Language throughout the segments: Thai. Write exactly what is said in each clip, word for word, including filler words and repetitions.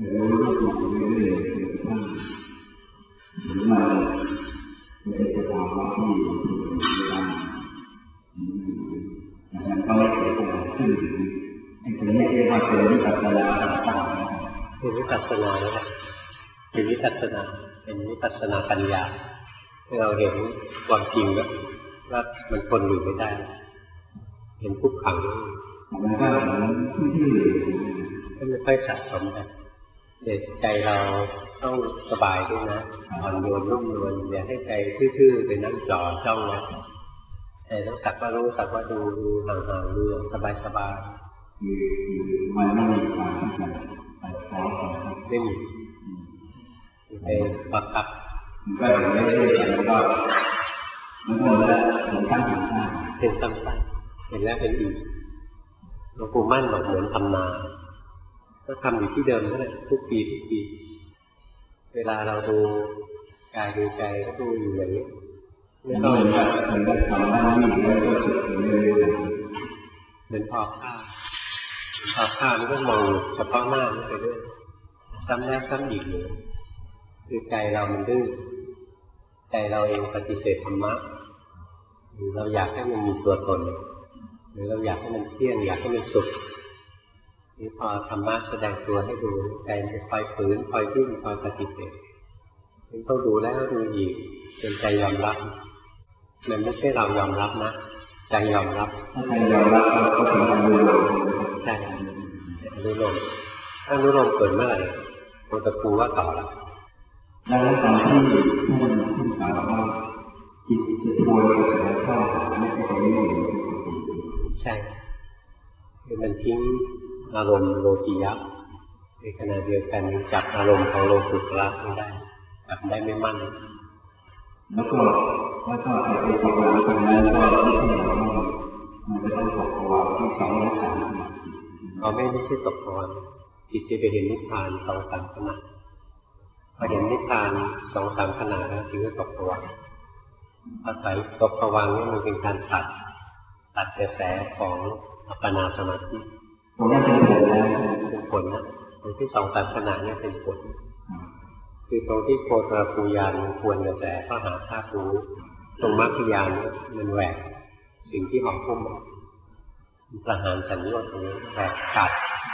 รู้ว่าถูกเรื่อยๆจนกระทั่งเหมือนเราเป็นสภาวะที่อยู่ไม่ได้มันก็ไม่เกิดอะไรขึ้นไอ้ตรงนี้เรียกว่าเป็นวิปัสสนาต่างๆเป็นวิปัสสนาแล้วเป็นวิปัสสนาเป็นวิปัสสนาปัญญาที่เราเห็นความจริงแล้วว่ามันทนอยู่ไม่ได้เห็นทุกขังมันก็เหมือนที่ก็ไม่ค่อยสะสมไปเด็กใจเราต้องสบายด้วยนะอ่อนโยนนุ่มนวลอย่าให้ใจทื่อๆไปนั่งจ่อจ้องนะแต่ต้องสักว่ารู้สักว่าดูดูห่างๆดูสบายๆคือมันไม่มีความที่จะไปฟ้องกันไม่มีไปบังคับมันก็เห็นได้เรื่อยๆแล้วก็มันก็เลยเห็นตั้งถึงตั้งเห็นตั้งตั้งเห็นแล้วเป็นอีกหลวงปู่มั่นบอกเหมือนทำนาก็ทำอยู่ที่เดิมนั่นแหละทุกปีทุกปีเวลาเราดูกายดูใจก็ดูอยู่อย่างนี้ไม่ต้องแบบมันก็ทำหน้าที่แล้วก็สุดเรื่อยๆเหมือนพอข้าวพอข้าวมันก็มองเฉพาะหน้ามันไปเรื่อยซ้ำแล้วซ้ำอีกเลยคือใจเรามันดื้อใจเราเองปฏิเสธธรรมะหรือเราอยากให้มันมีตัวตนหรือเราอยากให้มันเที่ยงอยากให้มันสุขนี่พอธรรมะแสดงตัวให้ดูใจมันคอยฝืนคอยดิ้นคอยปฏิเสธมันต้องดูแล้วดูอีกจนใจยอมรับมันไม่ใช่เรายอมรับนะใจยอมรับถ้าใจยอมรับก็ถึงอนุโลมใช่อนุโลมถ้าอนุโลมเกิดเมื่อไหร่ตัวตะปูว่าต่อแล้วแล้วตอนที่ท่านท่านกล่าวว่าจิตจะทวนกระแสเข้าหาไม่ใช่ตรงนี้ใช่คือมันทิ้งอารมณ์โลกิยะในขณะเดียวกันจับอารมณ์ของโลกุตระไม่ได้จับได้ไม่มั่นแล้วก็แล้วก็ไอ้ไอ้ภาวะตรงนั้นก็ไม่ใช่ว่ามันจะต้องตกภาวะที่สองและสามเราไม่ไม่ใช่ตกภาวะจิตจะไปเห็นนิพพานสองสามขณะพอเห็นนิพพานสองสามขณะแล้วถึงจะตกภาวะอาศัยตกภาวะนี้มันเป็นการตัดตัดกระแสของอัปปนาสมาธิตรงนี้เป็นผลแล้วเป็นผลนะตรงที่สองสามขณะนี้เป็นผลคือตรงที่โคตรภูญาณควรกระแสก็หาธาตุรู้ตรงมรรคญาณมันแหวกสิ่งที่ห่อหุ้มประหารสัญญาตรงนี้แหวกขาด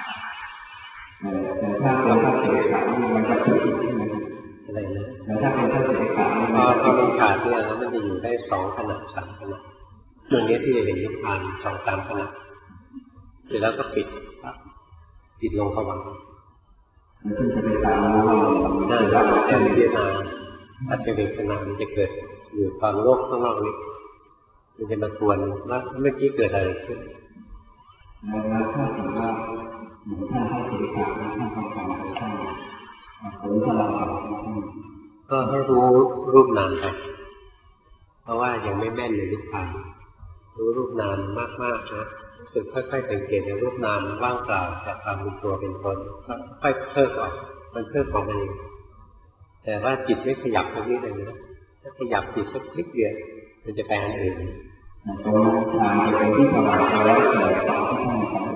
แต่ถ้าเป็นพระเสกขามันจะถึงอีกที่ไหนอะไรนะแต่ถ้าเป็นพระเสกขาพอพอมันขาดเนี่ยแล้วมันจะอยู่ได้สองขณะสามขณะตรงนี้ที่จะเห็นนิพพานสองสามขณะเสร็จแล้วก็ปิดปิดลงภวังค์ซึ่งจะเป็นการรู้ได้รับแต่พิจารณาอัจฉริยะมันจะเกิดอยู่ความโลกข้างนอกนี้มันจะมาทวนว่าเมื่อกี้เกิดอะไรขึ้นแล้วถ้าถือว่าเหมือนท่านให้เสกขาท่านทำการไปท่านผลพลังก็ให้รู้รูปนามไปเพราะว่ายังไม่แม่นในนิพพานรู้รูปนามมากๆนะฝึกค่อยๆสังเกตในรูปนามว่างเปล่าจากความเป็นตัวเป็นตนค่อยเพิกออกมันเพิกของมันเองแต่ว่าจิตไม่ขยับตรงนี้เลยนะถ้าขยับจิตสักนิดเดียวมันจะไปอันอื่นตรงทางจะเป็นที่สบายใจแล้วแต่ตอนที่ท่านทำ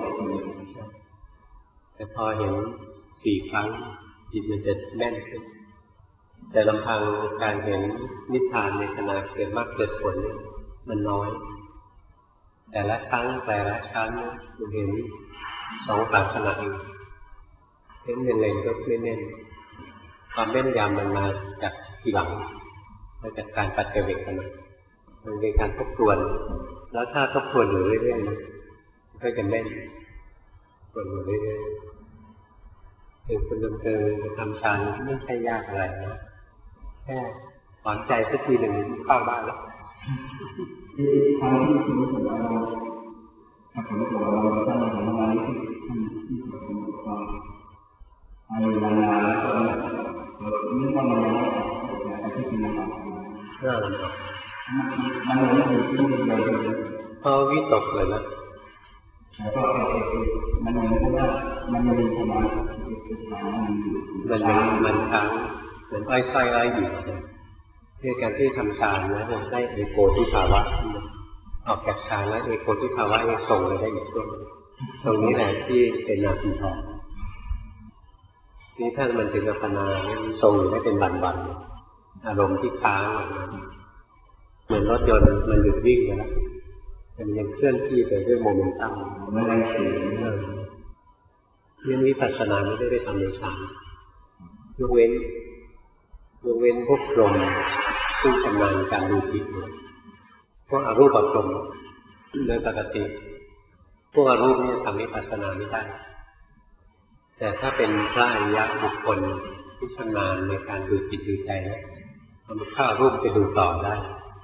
แต่พอเห็นสี่ครั้งจิตมันจะแน่นขึ้นแต่ลำพังการเห็นนิพพานในขณะเกิดมรรคเกิดผลมันน้อยแต่ละครั้งแต่ละครั้งมันเห็นสองสามขณะเองเห็นยังไงก็ไม่แน่นความแม่นยำมันมาจากทีหลังมาจากการปัจเจกขณะมันเป็นการทบทวนแล้วถ้าทบทวนอยู่เรื่อยๆมันก็จะแม่นทวนอยู่เรื่อยๆเป็นคนเดิมๆจะทำฌานไม่ใช่ยากอะไรนะแค่ถอนใจสักทีหนึ่งเข้าบ้านแล้วที่ทางที่คุณสมบัติเราถ้าผมบอกเราถ้าเราทำอะไรที่ที่ที่ผมบอกว่าเอาเวลาแล้วก็นี่ก็มันยังไม่ออกแต่ที่คุณบอกเรื่องมันมันไม่เป็นที่เดียวเลยพอวิตกเลยนะแล้วก็มันเหมือนกับว่ามันยังมีสมาธิมันยังมันค้างเหมือนอ้อยไส้อ้อยอยู่ด้วยการที่ทำฌานนะจะได้เอโกทิภาวะออกจากฌานแล้วเอโกทิภาวะยังส่งไปได้อีกช่วงตรงนี้แหละที่เป็นนาทีทองนี่ถ้ามันถึงอัปปนาเนี่ยมันทรงอยู่ไม่เป็นบันๆอารมณ์ที่ค้างอย่างนั้นเหมือนรถยนต์มันหยุดวิ่งไปแล้วมันยังเคลื่อนที่ไปด้วยโมเมนตัมไม่ได้เสียเรื่องวิปัสสนาไม่ได้ไปทำในฌานยกเว้นยกเว้นพวกพรหมซึ่งชำนาญการดูจิตพวกอรูปพรหมโดยปกติพวกอรูปนี่ทำวิปัสสนาไม่ได้แต่ถ้าเป็นพระอริยบุคคลที่ชำนาญในการดูจิตดูใจแล้วมันเข้ารูปไปดูต่อได้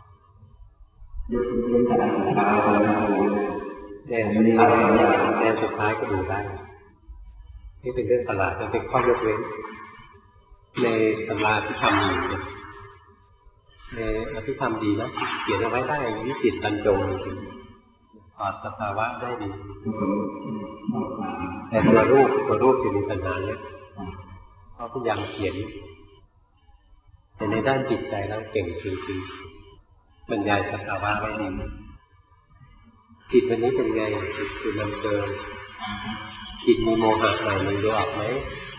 แน่สุดท้ายแน่สุดท้ายก็ดูได้นี่เป็นเรื่องประหลาดมันเป็นข้อยกเว้นในตำราที่ทำอยู่ในอภิธรรมดีนะเขียนเอาไว้ได้วิจิตรบรรจงจริงๆถอดสภาวะได้ดีแต่ตัวรูปตัวรูปจะมีปัญหาเนี่ยเขาพยายามเขียนแต่ในด้านจิตใจแล้วเก่งจริงๆบรรยายสภาวะไว้ดีจิตวันนี้เป็นไงจิตคือมันเกินจิตมีโมหะหน่อยนึงดูออกไหม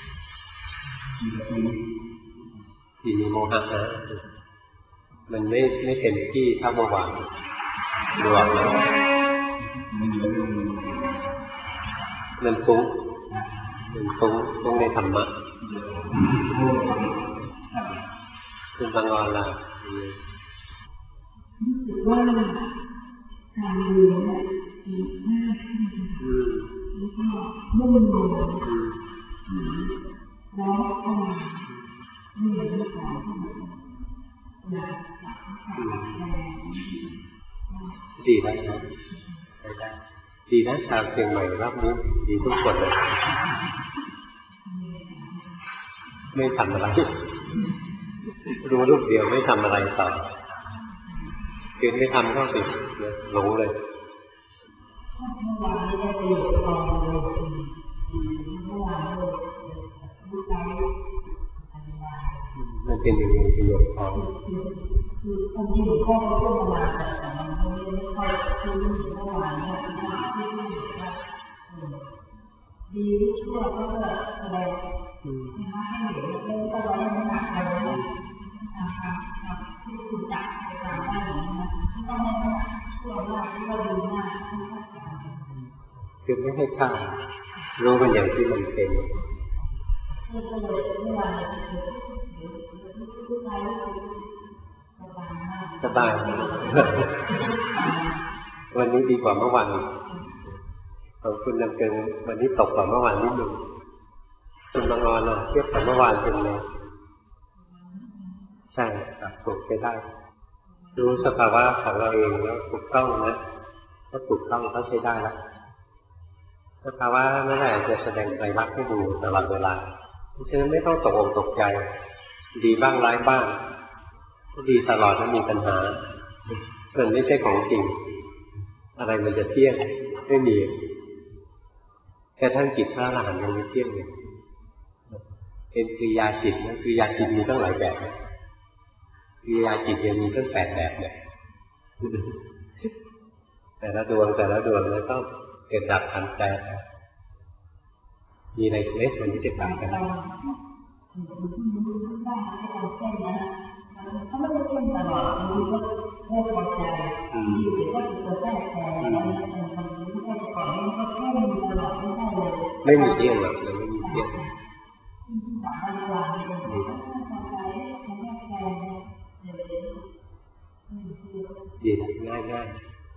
จิตมีโมหะนะมันไม่ไม่เต็มที่เท่าเมื่อวานดูออกไหมมันฟุ้งมันฟุ้งฟุ้งในธรรมะคุณบางออนล่ะรู้สึกว่าการเรียนเนี่ยดีมากขึ้นแล้วก็มุ่งมั่นแล้วก็ไม่เหมือนเมื่อก่อนที่อยากจะดีนะดีนะชาวเชียงใหม่รับรู้ดีทุกคนเลยไม่ทำอะไรรู้รูปเดียวไม่ทำอะไรต่อเกิดไม่ทำก็ติดหลงเลยมันเป็นอย่างนี้ประโยชน์พอคือคนที่หลวงพ่อเขาพูดมาแต่มันไม่ค่อยคือเมื่อวานเนี่ยที่ที่ที่ว่าดีชั่วก็แสดงนะคะให้เห็นเรื่องก็ร้อนหนักอะไรนะนะคะที่คุณจับไปทำได้อย่างนี้นะที่ต้องให้ชั่วมากที่ว่าดีมากคือไม่ให้ค่ารู้มันอย่างที่มันเป็นก็เลยเมื่อวานสบายวันนี้ดีกว่าเมื่อวานของคุณยังเกินวันนี้ตกกว่าเมื่อวานนิดนึงคุณบางออนนะเทียบกับเมื่อวานเป็นไงใช่ครับถูกไปได้รู้สภาวะของเราเองแล้วถูกต้องนะถ้าถูกต้องก็ใช้ได้แล้วสภาวะนั่นแหละจะแสดงไตรลักษณ์ให้ดูตลอดเวลาฉะนั้นไม่ต้องตกอกตกใจดีบ้างร้ายบ้างดีตลอดไม่มีปัญหามันไม่ใช่ของจริงอะไรมันจะเที่ยงไม่มีแค่ทั้งจิตพระอรหันต์ยังไม่เที่ยงเลยเป็นกิริยาจิตนะกิริยาจิตมีตั้งหลายแบบกิริยาจิตยังมีตั้งแปดแบบเนี่ยแต่ละดวงแต่ละดวงแล้วต้องเกิดดับทันใจมีอะไรเล็กมันที่จะต่างกันเขาไม่ได้เช่นตลอดมันก็ไม่พอใจอยู่ก็จะตัวแทรกแทนแล้วมันไม่ใช่ก่อนมันก็แค่มีตลอดไม่ได้เลยไม่มีเที่ยงหรอกมันไม่มีเที่ยงดีง่ายง่าย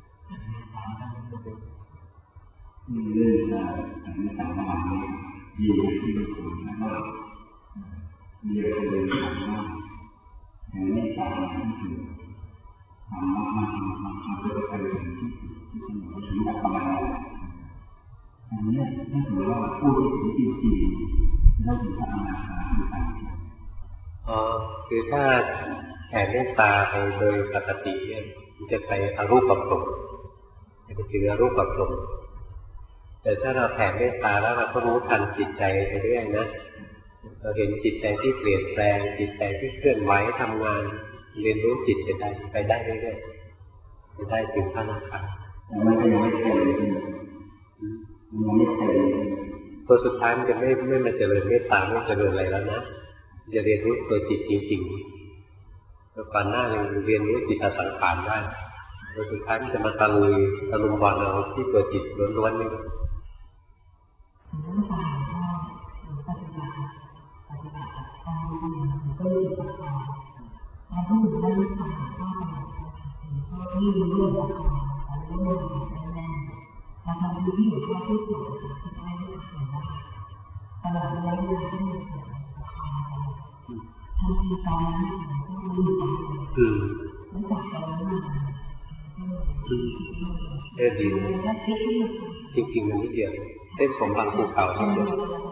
อืมเรื่องการอันนี้สามารถดีที่สุดนะครับเรียกเลยว่าอันนี้สามารถที่สุดสามารถมาทำทำทำเพื่อไปถึงที่สุดที่สมบูรณ์ถึงอัปปนาอันนี้ถ้าถือว่าผู้ที่ถึงจริงๆแล้วถึงพระอนาคามีการอ๋อคือถ้าแผ่เมตตาไปโดยปกติเนี่ยมันจะไปอรูปภพจะไปถึงอรูปภพแต่ถ้าเราแผ่เมตตาแล้วเราก็รู้ทันจิตใจไปเรื่อยนะเราเห็นจิตใจที่เปลี่ยนแปลงจิตใจที่เคลื่อนไหวทำงานเรียนรู้จิตไปได้ไปได้เรื่อยๆไปได้ถึงพระอนาคามันก็ยังไม่เต็มมันยังไม่เต็มตัวสุดท้ายมันจะไม่ไม่มาเจริญเมตตาไม่เจริญอะไรแล้วนะจะเรียนรู้ตัวจิตจริงๆตัวก่อนหน้ายังเรียนรู้จิตสังขารได้ตัวสุดท้ายมันจะมาตะลุยตะลุมบอลเอาที่ตัวจิตล้วนๆนี่ที่รู้เรื่องของการรู้เรื่องของการแน่มาทำที่อยู่ที่ที่สุดที่ได้เรื่องของเราตลอดระยะเวลาที่มีเสียงทำที่ตอนนั้นก็รู้อยู่ตลอดรู้จักกันมาเออดีจริงๆมันนิดเดียวเส้นผมบางภูเขานิดเดียว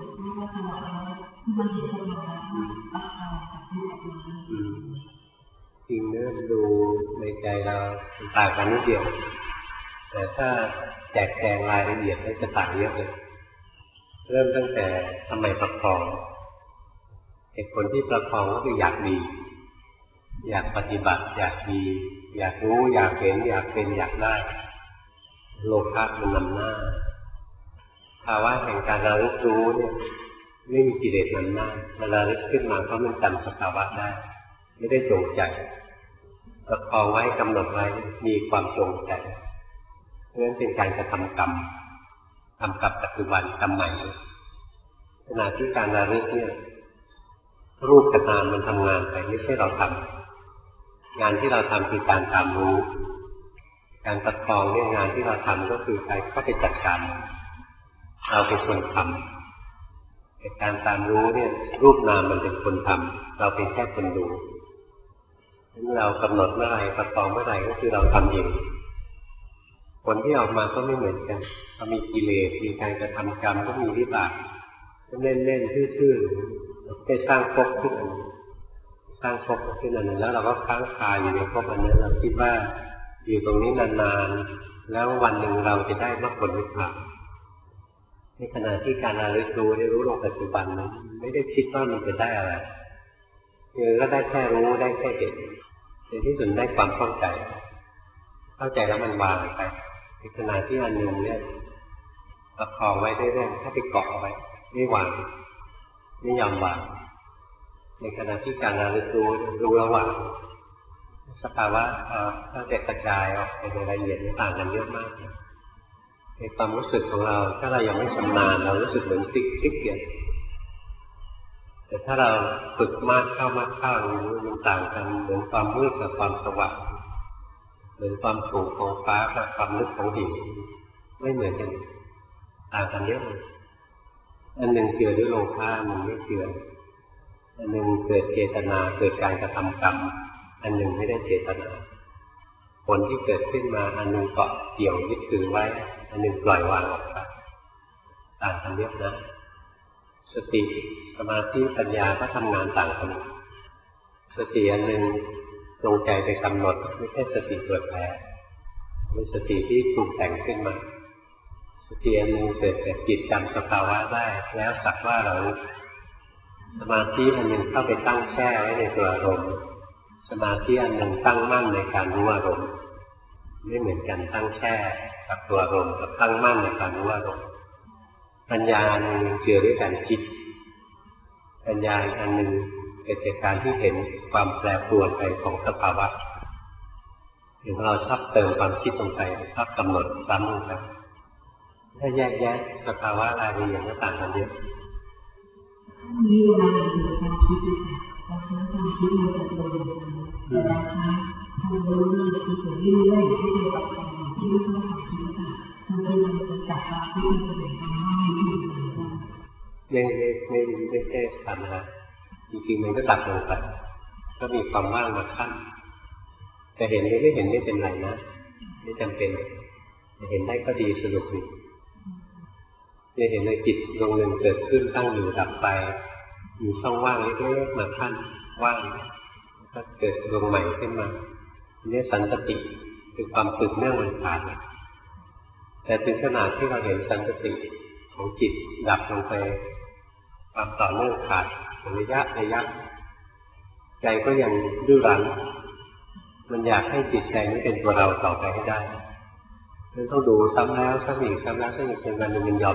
จริงเนื้อดูในใจเราต่างกันนิดเดียวแต่ถ้าแจกแจงรายละเอียดให้จะต่างเยอะเลยเริ่มตั้งแต่ทำไมประคองเหตุผลที่ประคองก็คืออยากดีอยากปฏิบัติอยากดีอยากรู้อยากเห็นอยากเป็นอยากได้โลภะมันนำหน้าภาวะแห่งการระลึกรู้เนี่ยไม่มีกิเลสนำหน้ามันระลึกขึ้นมาเพราะมันจำสภาวะได้ไม่ได้จงใจประคองไว้กำหนดไว้มีความจงใจเพราะฉะนั้นเป็นการกระทำกรรมทำกับปัจจุบันกรรมใหม่ขณะที่การระลึกเนี่ยรูปกับนามมันทำงานไปไม่ใช่เราทำงานที่เราทำคือการตามรู้การประคองเนี่ยงานที่เราทำก็คือการเข้าไปจัดการเราเป็นคนทำการตามรู้เนี่ยรูปนามมันเป็นคนทำเราเป็นแค่คนดูเมื่อเรากำหนดเมื่อไรประคองเมื่อไรก็คือเราทำเองผลที่ออกมาก็ไม่เหมือนกันเรามีกิเลสมีการกระทำกรรมก็มีวิบากเล่นเล่นซื่อๆไปสร้างภพขึ้นอันนึงสร้างภพขึ้นอันนึงแล้วเราก็ค้างคาอยู่ในภพอันนั้นเราคิดว่าอยู่ตรงนี้นานๆแล้ววันหนึ่งเราจะได้มรรคผลนิพพานในขณะที่การระลึกรู้ได้รู้ลงปัจจุบันนั้นไม่ได้คิดว่ามันจะได้อะไรคือก็ได้แค่รู้ได้แค่เห็นในที่สุดได้ความเข้าใจเข้าใจแล้วมันวางไปในขณะที่อันหนึ่งเนี่ยประคองไว้เรื่อยๆถ้าไปเกาะไว้ไม่วางไม่ยอมวางในขณะที่การระลึกรู้รู้ระหว่างสภาวะถ้าจะกระจายออกไปในรายละเอียดต่างกันเยอะมากในความรู้สึกของเราถ้าเรายังไม่ชำนาญเรารู้สึกเหมือนติ๊กติ๊กเดียวแต่ถ้าเราฝึกมากเข้ามากเข้ามันต่างกันเหมือนความมืดกับความสว่างเหมือนความสูงของฟ้ากับความลึกของหินไม่เหมือนกันต่างกันเยอะเลยอันหนึ่งเกิดด้วยโลภะอันหนึ่งไม่เกิดอันหนึ่งเกิดเจตนาเกิดการกระทำกรรมอันหนึ่งไม่ได้เจตนาผลที่เกิดขึ้นมาอันหนึ่งเกาะเกี่ยวยึดถือไว้อันหนึ่งปล่อยวางออกไปต่างกันเยอะนะสติสมาธิปัญญาก็ทำงานต่างกันสติอันหนึ่งจงใจไปกำหนดไม่ใช่สติเกิดแพ้เป็นสติที่ปรุงแต่งขึ้นมาสติอันหนึ่งเกิดจากจิตจำสภาวะได้แล้วสักว่าเราสมาธิอันหนึ่งเข้าไปตั้งแช่ไว้ในตัวอารมณ์สมาธิอันหนึ่งตั้งมั่นในการรู้อารมณ์ไม่เหมือนกันตั้งแช่กับตัวอารมณ์กับตั้งมั่นในการรู้อารมณ์ปัญญาอันหนึ่งเกี่ยวด้วยการคิดปัญญาอันหนึ่งเกิดจากการที่เห็นความแปรปรวนไปของสภาวะเห็นเราชอบเติมความคิดลงไปชอบกำหนดซ้ำลงไปถ้าแยกแยะสภาวะรายละเอียดต่างกันเยอะมีเวลาอยู่ในความคิดบางครั้งความคิดมันจะโดนแต่บางครั้งทำรู้เรื่องที่เกิดเรื่องที่เกี่ยวกับการที่ไม่ต้องความคิดค่ะทำให้มันจะจับความคิดมันจะเป็นความไม่มีที่ไหนไม่ไม่ไม่ไม่ใช่ทำนะจริงๆมันก็ดับลงไปก็มีความว่างมาขั้นจะเห็นหรือไม่เห็นไม่เป็นไรนะไม่จำเป็นจะเห็นได้ก็ดีสนุกดีจะเห็นในจิตดวงหนึ่งเกิดขึ้นตั้งอยู่ดับไปมีช่องว่างเล็กๆมาขั้นว่างก็เกิดดวงใหม่ขึ้นมาเนี่ยสันสติคือความฝึกเนื่องมันขาดแต่ถึงขนาดที่เราเห็นสันสติของจิตดับลงไปความต่อเนื่องขาดระยะระยะใจก็ยังดื้อรั้นมันอยากให้จิตใจนี้เป็นตัวเราต่อไปให้ได้มันต้องดูซ้ำแล้วซ้ำอีกซ้ำแล้วซ้ำอีกจนวันหนึ่งมันยอม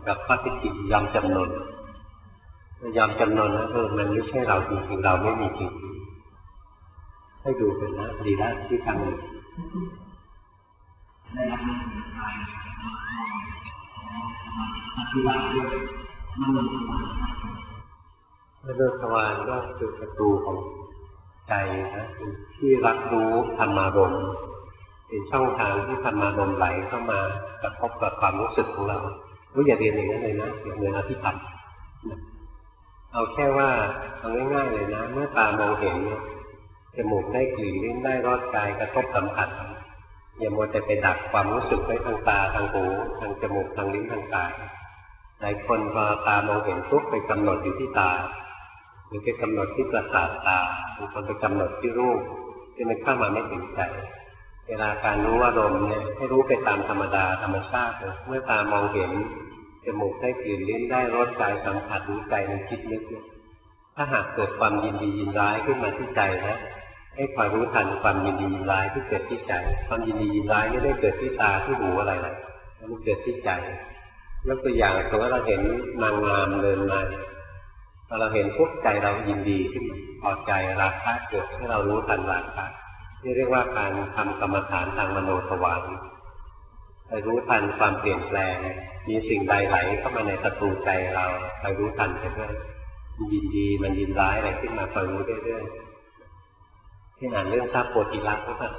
กับข้อที่จริงยอมจำนนยอมจำนนนะเออมันไม่ใช่เราจริงๆเราไม่มีจริงให้ดูเป็นนะดีแล้วที่ทำได้รับอธิบายด้วยมโนทวารมโนทวารก็คือประตูของใจนะที่รับรู้ธรรมารมณ์เป็นช่องทางที่ธรรมารมณ์ไหลเข้ามากระทบกับความรู้สึกของเรารู้อย่าเรียนอย่างนั้นเลยนะอย่าเรียนอภิธรรมเอาแค่ว่าเอาง่ายๆเลยนะเมื่อตามองเห็นจมูกได้กลิ่นลิ้นได้รสกายกระทบสัมผัสอย่ามัวแต่ไปดักความรู้สึกไว้ทางตาทางหูทางจมูกทางลิ้นทางกายหลายคนพอตามองเห็นปุ๊บไปกำหนดอยู่ที่ตาหรือไปกำหนดที่ประสาทตาบางคนไปกำหนดที่รูปที่มันเข้ามาไม่ถึงใจเวลาการรู้อารมณ์เนี่ยให้รู้ไปตามธรรมดาธรรมชาติเมื่อตามองเห็นจมูกได้กลิ่นลิ้นได้รสกายสัมผัสรู้ใจมันคิดนึกถ้าหากเกิดความยินดียินร้ายขึ้นมาที่ใจนะให้คอยรู้ทันความยินดียินร้ายที่เกิดที่ใจความยินดียินร้ายไม่ได้เกิดที่ตาที่หูอะไรหรอกมันเกิดที่ใจยกตัวอย่างสมมติว่าเราเห็นนางงามเดินมาพอเราเห็นปุ๊บใจเรายินดีขึ้นพอใจราคะเกิดให้เรารู้ทันราคะนี่เรียกว่าการทำกรรมฐานทางมโนทวารไปรู้ทันความเปลี่ยนแปลงมีสิ่งใดไหลเข้ามาในประตูใจเราไปรู้ทันไปเรื่อยมันยินดีมันยินร้ายอะไรขึ้นมาคอยรู้เรื่อยๆที่อ่านเรื่องพระโพธิลักษณ์นะครับ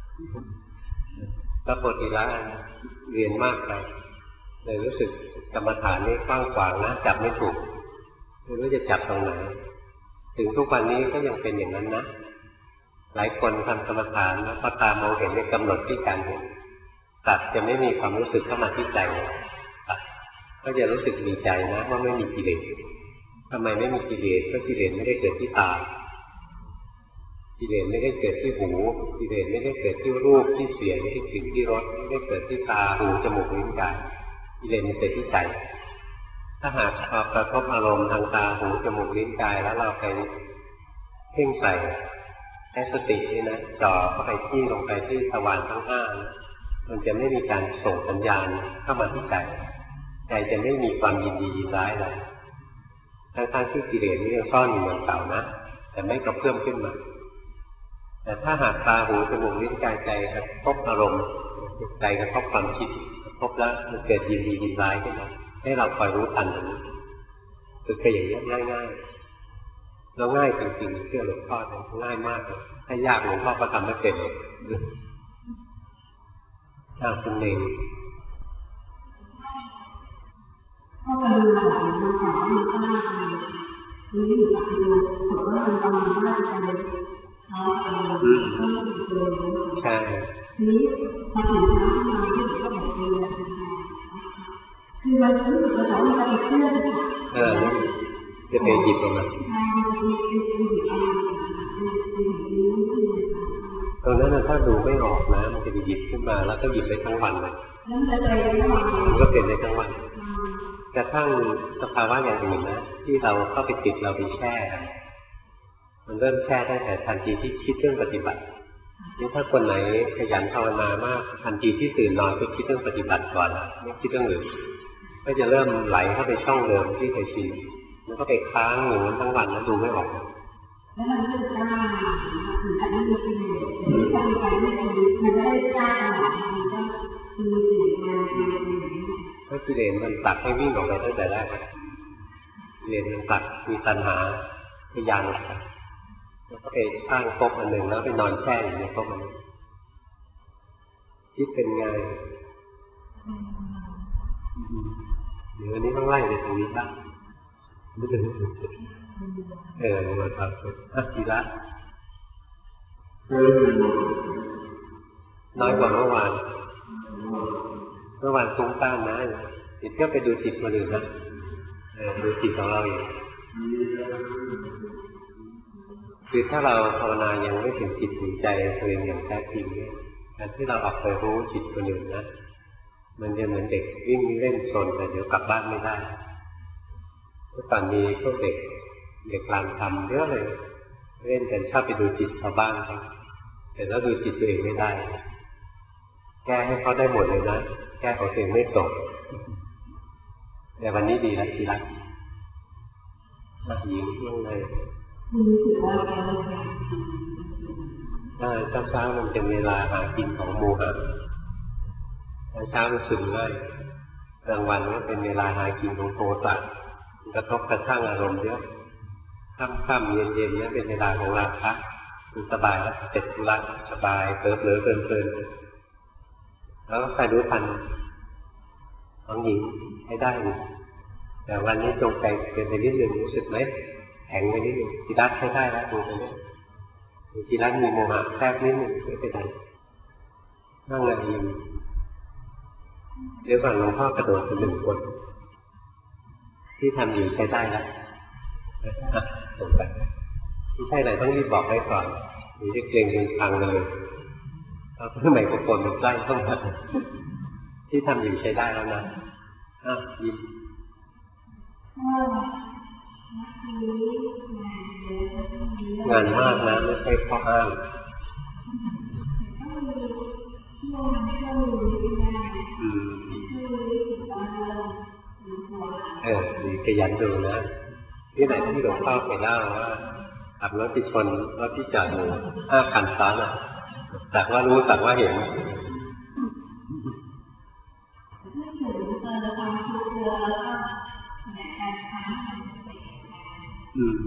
พระโพธิลักษณ์เรียนมากไปเลยรู้สึกกรรมฐานนี้กว้างขวางนะจับไม่ถูกไม่รู้จะจับตรงไหนถึงทุกวันนี้ก็ยังเป็นอย่างนั้นนะหลายคนทำกรรมฐานแล้วพอตามมองเห็นในกำหนดที่การเห็นตัดจะไม่มีความรู้สึกเข้ามาที่ใจก็จะรู้สึกดีใจนะว่าไม่มีกิเลสทำไมไม่มีกิเลสเพราะกิเลสไม่ได้เกิดที่ตากิเลสไม่ได้เกิดที่หูกิเลสไม่ได้เกิดที่รูปที่เสียงที่กลิ่นที่รสไม่ได้เกิดที่ตาหูจมูกลิ้นกายกิเลสมันเกิดที่ใจถ้าหากพอกระทบอารมณ์ทางตาหูจมูกลิ้นกายแล้วเราไปเพ่งใส่ใช้สตินี่นะจ่อเข้าไปที่ลงไปที่ทวารทั้งห้ามันจะไม่มีการส่งสัญญาณเข้ามาที่ใจใจจะไม่มีความยินดียินร้ายเลยทั้งๆที่กิเลสนี่ยังซ่อนอยู่อย่างเก่านะแต่ไม่กระเพื่อมขึ้นมาแต่ถ้าหากตาหูจมูกลิ้นกายใจกระทบอารมณ์ใจกระทบความคิดกระทบแล้วมันเกิดยินดียินร้ายขึ้นมาให้เราคอยรู้ทันมันคือแค่อย่างนี้ง่ายๆเราง่ายจริงๆเชื่อหลวงพ่อง่ายมากเลยถ้ายากหลวงพ่อก็ทำไม่เป็นถ้าคุณเองก็มาดูหลังดูข่าวดูข้างหน้าดูอยู่กับดูถือว่ามันกำลังน่าจะเป็นเขาเองก็ไม่ได้เลยใช่ทีนี้พอถึงน้ำมาที่ก็แบบเรียนคือมันรู้สึกว่าเราจะไปเชื่อเออจะไปหยิบออกมาตรงนั้นถ้าดูไม่ออกนะมันจะหยิบขึ้นมาแล้วก็หยิบไปทั้งวันเลยมันก็เป็นได้ทั้งวันกระทั่งสภาวะอย่างอื่นนะที่เราเข้าไปติดเราไปแช่มันเริ่มแช่ตั้งแต่ทันทีที่คิดเรื่องปฏิบัตินี่ถ้าคนไหนขยันภาวนามากทันทีที่ตื่นนอนก็คิดเรื่องปฏิบัติก่อนไม่คิดเรื่องอื่นก็จะเริ่มไหลเข้าไปช่องเดิมที่เคยชินมันก็ไปค้างอยู่นั้นทั้งวันแล้วดูไม่ออกแล้วมันก็จะถึงอันนี้มีกิเลสที่ทำไปไม่ดีมันได้กล้ามันก็คือสิ่งงานเพราะกิเลสมันตัดให้วิ่งออกไปตั้งแต่แรกกิเลสมันตัดมีตัณหาพยานแล้วก็ไปสร้างภพอันหนึ่งแล้วไปนอนแช่อยู่ในภพอันนี้คิดเป็นไงเดี๋ยวนี้ต้องไล่ไปตรงนี้บ้างไม่ถึงเออมาทำอ่ะทีละน้อยกว่าเมื่อวานเมื่อวานฟุ้งซ่านนะจิตก็ไปดูจิตคนอื่นนะเออดูจิตของเราเองคือถ้าเราภาวนายังไม่ถึงจิตถึงใจตัวเองอย่างแท้จริงเนี่ยการที่เราออกไปรู้จิตคนอื่นนะมันจะเหมือนเด็กวิ่งเล่นโซนแต่เดี๋ยวกลับบ้านไม่ได้เมื่อก่อนมีพวกเด็กเด็กกลางทำเยอะเลยเล่นกันชอบไปดูจิตชาวบ้านเขาแต่แล้วดูจิตตัวเองไม่ได้แก้ให้เขาได้หมดเลยนะแก้ของตัวเองไม่ตกแต่วันนี้ดีแล้วทีละหญิงลงเลยเช้าๆมันเป็นเวลาหากินของโมหะเช้ามันซึมง่ายกลางวันก็เป็นเวลาหากินของโทสะกระทบกระทั่งอารมณ์เยอะค่ำๆเย็นๆนี่เป็นเวลาของราคะมันสบายแล้วเสร็จธุระสบายเผลอเผลอเพลินเพลินแล้วก็ใครรู้ทันของหญิงให้ได้แต่วันนี้จงใจเกินไปนิดนึงรู้สึกไหมแข็งไปนิดนึงทีรักให้ได้แล้วดูไปเนี่ยทีรักมีโมหะแทรกนิดนึงไม่เป็นไรนั่งเลยยิงเดี๋ยวก่อนหลวงพ่อกระโดดเป็นหนึ่งคนที่ทำอยู่ใช้ได้แล้วส่งไปไม่ใช่อะไรต้องรีบบอกไว้ก่อนมีที่เกรงจนพังเลยเอาเพื่อไมโครโฟนมันใกล้เข้ามาที่ทำอยู่ใช้ได้แล้วนะอ่ะยิ้มงานมากนะไม่ใช่ข้ออ้างอืมเออดีขยันดูนะที่ไหนที่หลวงพ่อไปเล่าว่าขับรถไปชนรถที่จอดอยู่ห้าคันซ้อนอ่ะแต่ว่ารู้แต่ว่าเห็นอืม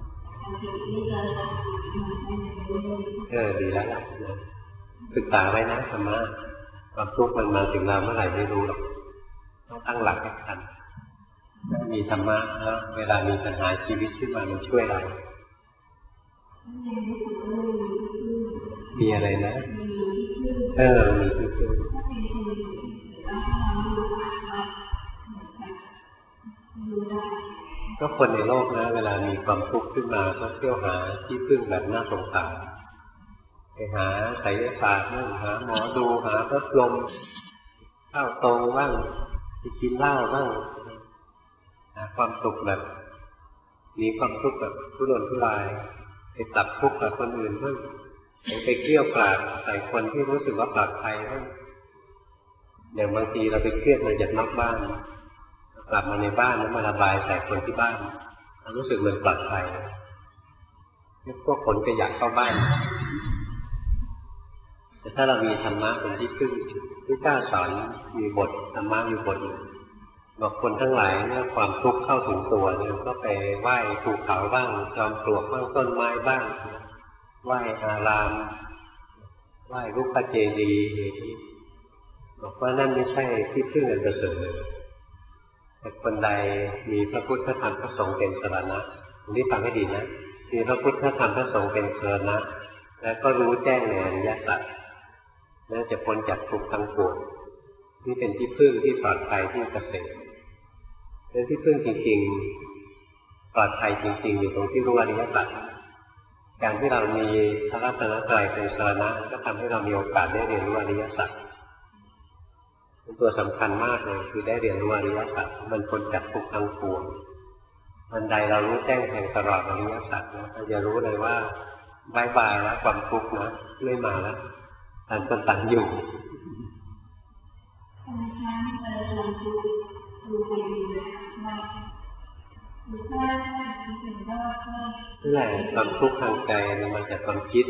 เออดีแล้วนะศึกษาไว้นะธรรมะความทุกข์มันมาถึงเราเมื่อไหร่ไม่รู้หรอกต้องตั้งหลักให้ทันมีธรรมะแล้วเวลามีปัญหาชีวิตขึ้นมามันช่วยเรามีอะไรนะเออมีที่พึ่งก็คนในโลกนะเวลามีความทุกข์ขึ้นมาก็เที่ยวหาที่พึ่งแบบน่าสงสารไปหาไสยศาสตร์บ้างหาหมอดูหาพัดลมข้าวตรงบ้างไปกินเหล้าบ้างหาความสุขแบบมีความทุกข์แบบทุรนทุรายไปตัดทุกข์กับคนอื่นบ้างไปเกลี้ยกล่อมใส่คนที่รู้สึกว่าปลอดภัยบ้างอย่างบางทีเราไปเครียดมาจากนอกบ้านกลับมาในบ้านแล้วมาระบายใส่คนที่บ้านเรารู้สึกเหมือนปลอดภัยพวกคนก็อยากเข้าบ้านแต่ถ้าเรามีธรรมะเป็นที่พึ่งพระเจ้าสอนมีบทธรรมะมีบทบอกคนทั้งหลายเมื่อความทุกข์เข้าถึงตัวเนี่ยก็ไปไหว้ภูเขาบ้างจอมปลวกบ้างต้นไม้บ้างไหว้อารามไหว้รูปเจดีย์บอกว่านั่นไม่ใช่ที่พึ่งอันประเสริฐแต่คนใดมีพระพุทธธรรมพระสงฆ์เป็นสรณะอันนี้ฟังให้ดีนะมีพระพุทธธรรมพระสงฆ์เป็นสรณะและก็รู้แจ้งในอริยสัจน่าจะพ้นจากทุกข์ทั้งปวงนี่เป็นที่พึ่งที่ปลอดภัยที่เกษมเป็นที่พึ่งจริงๆปลอดภัยจริงๆอยู่ตรงที่รู้อริยสัจการที่เรามีพระรัตนตรัยเป็นสรณะก็ทำให้เรามีโอกาสได้เรียนรู้อริยสัจเป็นตัวสำคัญมากเลยคือได้เรียนรู้อริยสัจมันพ้นจากทุกข์ทั้งปวงวันใดเรารู้แจ้งแทงตลอดอริยสัจนะเราจะรู้เลยว่าบายบายแล้วความทุกข์นะไม่มาแล้วต่างคนต่างอยู่นั่นแหละความทุกข์ทางใจมันมาจากความคิด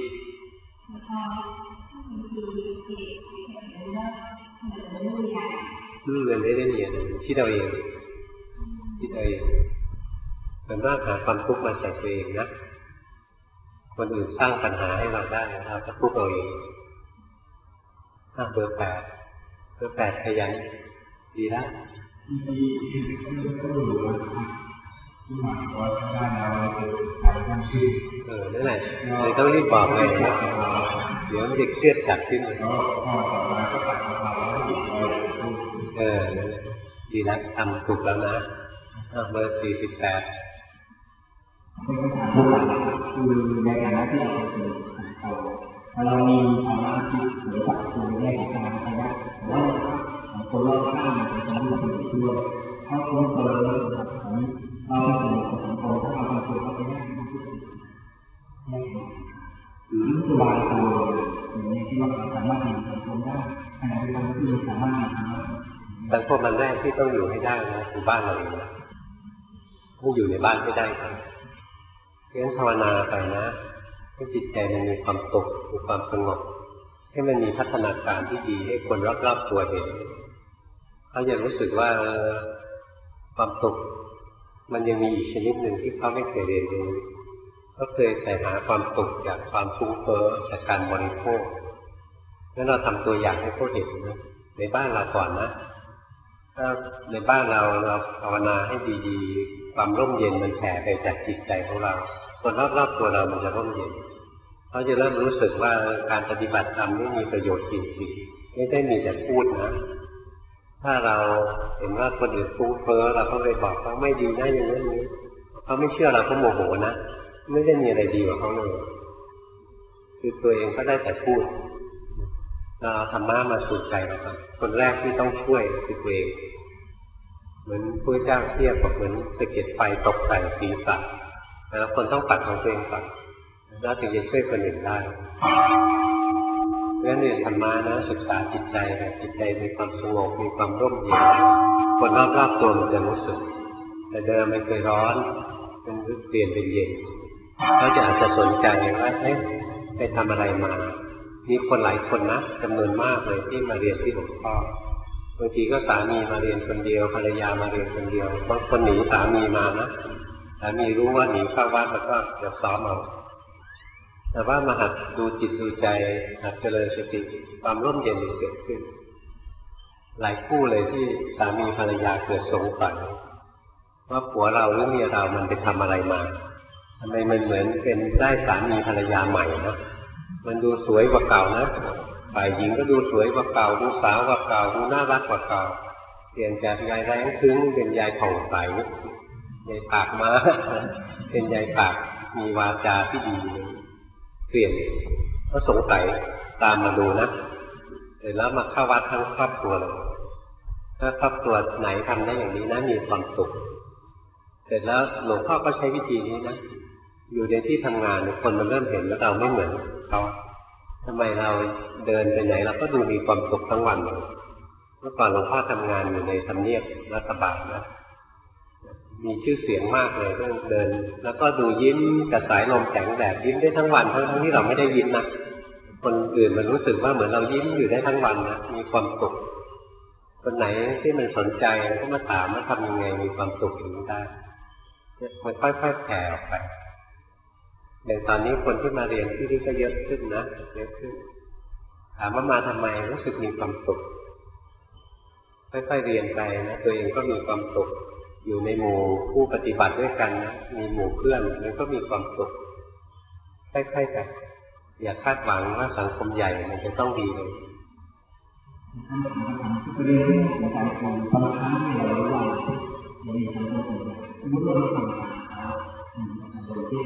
อืมมันไม่ได้เรียนที่เราเองที่เราเองส่วนมากหาความทุกข์มาใส่ตัวเองนะคนอื่นสร้างปัญหาให้เราได้เราจะทุกข์เราเองถ้าเบอร์แปดเบอร์แปดขยันดีแล้วที่ก็รู้ว่าที่หมายว่าถ้าได้เราจะขายทั้งที่เออนั่นแหละเลยต้องรีบบอกเลยนะเดี๋ยวมันจะเครียดจัดขึ้นเลยพอต่อมาก็ตัดมาแล้วอีกเออดีแล้วทำถูกแล้วนะเบอร์สี่สิบแปดเป็นคำถามทุกอย่างคือในฐานะที่เราเป็นคนเรามีภาวะที่เหมือนกับตัวแยกจากการระยะแต่ว่าคนรอบข้างเป็นคนที่เป็นเชื่อถ้าคนเจอเราเป็นคนสังคมถ้าเราเป็นคนเขาเป็นแยกที่สุดแยกหรือตัวบางตัวอย่างนี้ที่เราสามารถมีสังคมได้ขณะเดียวกันที่สามารถมีธรรมะสังคมมันแรกที่ต้องอยู่ให้ได้นะคือบ้านเราเองนะต้องอยู่ในบ้านให้ได้ครับเพราะฉะนั้นภาวนาไปนะให้จิตใจมันมีความสุขมีความสงบให้มันมีพัฒนาการที่ดีให้คนรอบๆตัวเห็นเขาจะรู้สึกว่าความสุขมันยังมีอีกชนิดหนึ่งที่เขาไม่เคยเรียนรู้ก็เคยใส่หาความสุขจากความฟุ้งเฟ้อจากการบริโภคงั้นเราทำตัวอย่างให้เขาเห็นนะในบ้านเราก่อนนะถ้าในบ้านเราเราภาวนาให้ดีๆความร่มเย็นมันแผ่ไปจากจิตใจของเราคนรอบๆตัวเรามันจะร่มเย็นเขาจะเริ่มรู้สึกว่าการปฏิบัติธรรมนี่มีประโยชน์จริงๆไม่ได้มีแต่พูดนะถ้าเราเห็นว่าคนอื่นฟุ้งเฟ้อเราก็เลยบอกเขาไม่ดีนะอย่างนี้นี้เขาไม่เชื่อเราก็โมโหนะไม่ได้มีอะไรดีกว่าเขาเลยคือตัวเองก็ได้แต่พูดเราธรรมะมาสู่ใจเราครับคนแรกที่ต้องช่วยคือตัวเองเหมือนพระเจ้าเทียบกับเหมือนสะเก็ดไฟตกใส่ศีรษะแล้วคนต้องปัดของตัวเองก่อนแล้วถึงจะช่วยคนอื่นได้เพราะฉะนั้นเรียนธรรมะนะศึกษาจิตใจนะจิตใจมีความสงบมีความร่มเย็นคนรอบๆตัวมันจะรู้สึกแต่เดิมมันเคยร้อนมันเปลี่ยนเป็นเย็นเขาจะอาจจะสนใจว่าเอ๊ะไปทำอะไรมามีคนหลายคนนะจำนวนมากเลยที่มาเรียนที่หลวงพ่อบางทีก็สามีมาเรียนคนเดียวภรรยามาเรียนคนเดียวบางคนหนีสามีมานะสามีรู้ว่าหนีเข้าวัดแล้วก็เดี๋ยวซ้อมเอาแต่ว่ามาหัดดูจิตดูใจหัดเจริญสติความร่มเย็นเกิดขึ้นหลายคู่เลยที่สามีภรรยาเกิดสงสัยว่าผัวเราหรือเมียเรามันไปทำอะไรมาทำไมมันเหมือนเป็นได้สามีภรรยาใหม่นะมันดูสวยกว่าเก่านะฝ่ายหญิงก็ดูสวยกว่าเก่าดูสาวกว่าเก่าดูน่ารักกว่าเก่าเปลี่ยนจากยายแรงทึ้งเป็นยายผ่องใสยายปากม้าเป็นยายปากมีวาจาที่ดีเปลี่ยนก็สงสัยตามมาดูนะเสร็จแล้วมาเข้าวัดทั้งครอบครัวเลยถ้าครอบครัวไหนทำได้อย่างนี้นะมีความสุขเสร็จแล้วหลวงพ่อก็ใช้วิธีนี้นะอยู่ในที่ทำงานคนมันเริ่มเห็นแล้วเราไม่เหมือนเขาทำไมเราเดินไปไหนเราก็ดูมีความสุขทั้งวันเลยเมื่อก่อนหลวงพ่อทำงานอยู่ในทำเนียบรัฐบาลนะมีชื่อเสียงมากเลยเรื่องเดินแล้วก็ดูยิ้มกระสายลมแสงแดดยิ้มได้ทั้งวันทั้งทั้งที่เราไม่ได้ยิ้มนะคนอื่นมันรู้สึกว่าเหมือนเรายิ้มอยู่ได้ทั้งวันนะมีความสุขคนไหนที่มันสนใจก็มาถามว่าทำยังไงมีความสุขอย่างนี้ได้มันค่อยๆแผ่ออกไปอย่างตอนนี้คนที่มาเรียนที่นี่ก็เยอะขึ้นนะเยอะขึ้นถามว่ามาทำไมรู้สึกมีความสุขค่อยๆเรียนไปนะตัวเองก็มีความสุขอยู่ในหมู่ผู้ปฏิบัติด้วยกันนะมีหมู่เพื่อนมันก็มีความสุขค่อยๆไปอย่าคาดหวังว่าสังคมใหญ่มันจะต้องดีเลยประเด็นที่สำคัญคือบางครั้งที่เรารู้ว่าเรามีความสุขสมมติเราทำการโดยที่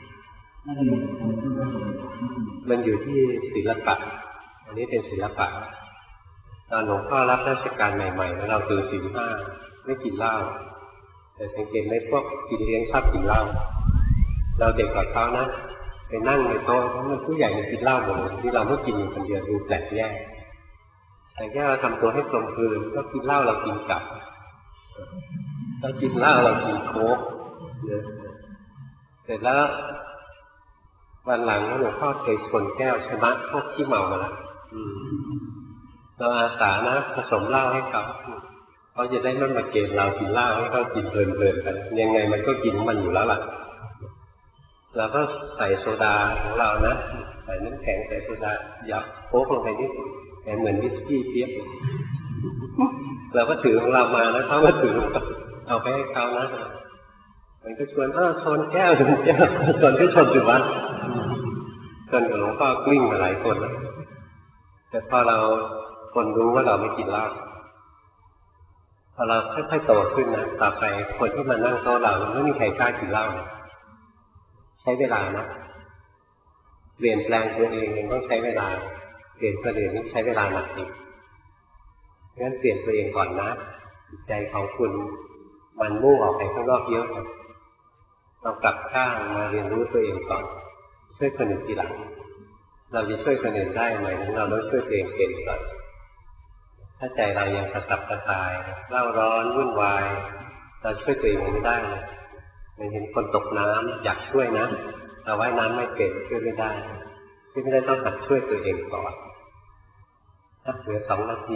มันอยู่ที่ศิลปะอันนี้เป็นศิลปะตอนหลวงพ่อรับราชการใหม่ๆเราถือศีลห้าไม่กินเหล้าแต่สังเกตไหมพวกกินเลี้ยงชอบกินเหล้าเราเด็กกว่าเขานะไปนั่งในโต๊ะเพราะมันผู้ใหญ่มันกินเหล้าหมดเลยที่เราไม่กินอยู่คนเดียวดูแปลกแยกแต่แค่เราทำตัวให้กลมกลืนก็กินเหล้าเรากินกลับเรากินเหล้าเรากินโค้กเสร็จแล้ววันหลังหลวงพ่อเคยคนแก้วชนะพวกที่เมามาแล้วเราอาสานะผสมเหล้าให้เขาเขาจะได้ไม่มาเกณฑ์เรากินเหล้าให้เขากินเพลินๆกันยังไงมันก็กินมันอยู่แล้วล่ะเราก็ใส่โซดาของเรานะใส่น้ำแข็งใส่โซดาหยับโค้กลงไปนิดแต่เหมือนวิสกี้เปี๊ยกเราก็ถือของเรามาแล้วเขาก็ถือเอาไปให้เขานะมันก็ชวนอ้าวชนแก้วชนแก้วชนก็ชนอยู่วันชนกับหลวงพ่อกลิ้งมาหลายคนแล้วแต่พอเราคนรู้ว่าเราไม่กินเหล้าพอเราค่อยๆโตขึ้นนะต่อไปคนที่มานั่งโต๊ะเราไม่มีใครกล้ากินเหล้าใช้เวลานะเปลี่ยนแปลงตัวเองต้องใช้เวลาเปลี่ยนคนอื่นต้องใช้เวลาหนักอีกงั้นเปลี่ยนตัวเองก่อนนะจิตใจของคุณมันมุ่งออกไปข้างนอกเยอะต้องกลับข้างมาเรียนรู้ตัวเองก่อนช่วยคนอื่นทีหลังเราจะช่วยคนอื่นได้ไหมเราต้องช่วยตัวเองเป็นก่อนถ้าใจเรายังกระสับกระส่ายเร่าร้อนวุ่นวายเราช่วยตัวเองไม่ได้เลยเห็นคนตกน้ำอยากช่วยนะแต่ว่ายน้ำไม่เป็นช่วยไม่ได้ช่วยไม่ได้ต้องหัดช่วยตัวเองก่อนถ้าเหลือสองนาที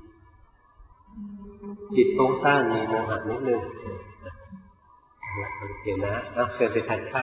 จิตฟุ้งซ่านมีโมหะนิดนึงโอเคนะเอาเชิญไปทานข้าว